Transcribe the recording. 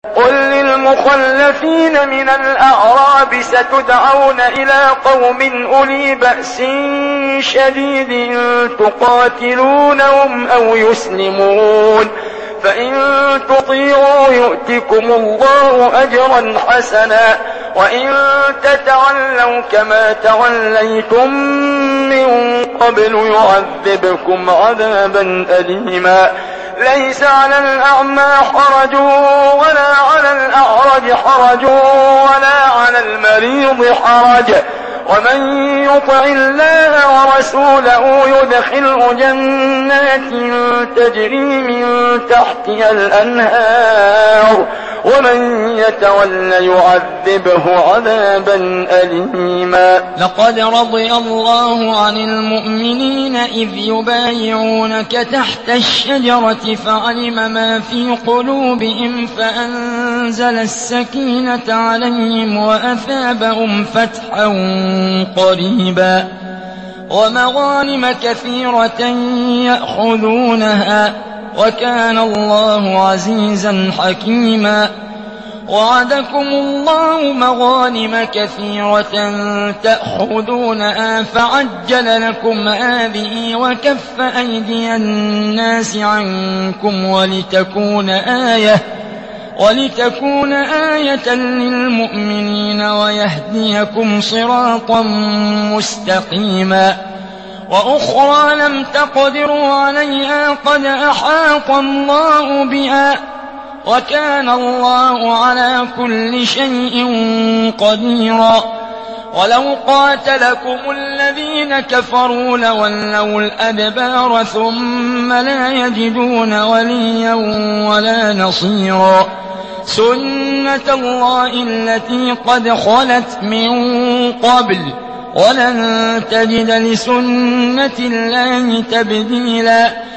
قل للمخلفين من الأعراب ستدعون إلى قوم أولي بأس شديد تقاتلونهم أو يسلمون، فإن تطيعوا يؤتكم الله أجرا حسنا، وإن تتولوا كما توليتم من قبل يعذبكم عذابا أليما. ليس على الأعمى حرج ولا على الأعرج حرج ولا على المريض حرج، ومن يطع الله ورسوله يدخله جنات تجري من تحتها الأنهار، ومن يتول يعذبه عذابا أليما. لقد رضي الله عن المؤمنين إذ يبايعونك تحت الشجرة فعلم ما في قلوبهم فأنزل السكينة عليهم وأثابهم فتحا قريبا ومغانم كثيرة يأخذونها وكان الله عزيزا حكيما. وعدكم الله مغانم كثيرة تأخذونها فعجل لكم هذه وكف أيدي الناس عنكم ولتكون آية للمؤمنين ويهديكم صراطا مستقيما. وأخرى لم تقدروا عليها قد أحاط الله بها وكان الله على كل شيء قديرا. ولو قاتلكم الذين كفروا لولوا الأدبار ثم لا يجدون وليا ولا نصيرا. سنة الله التي قد خلت من قبل ولن تجد لسنة الله تبديلا.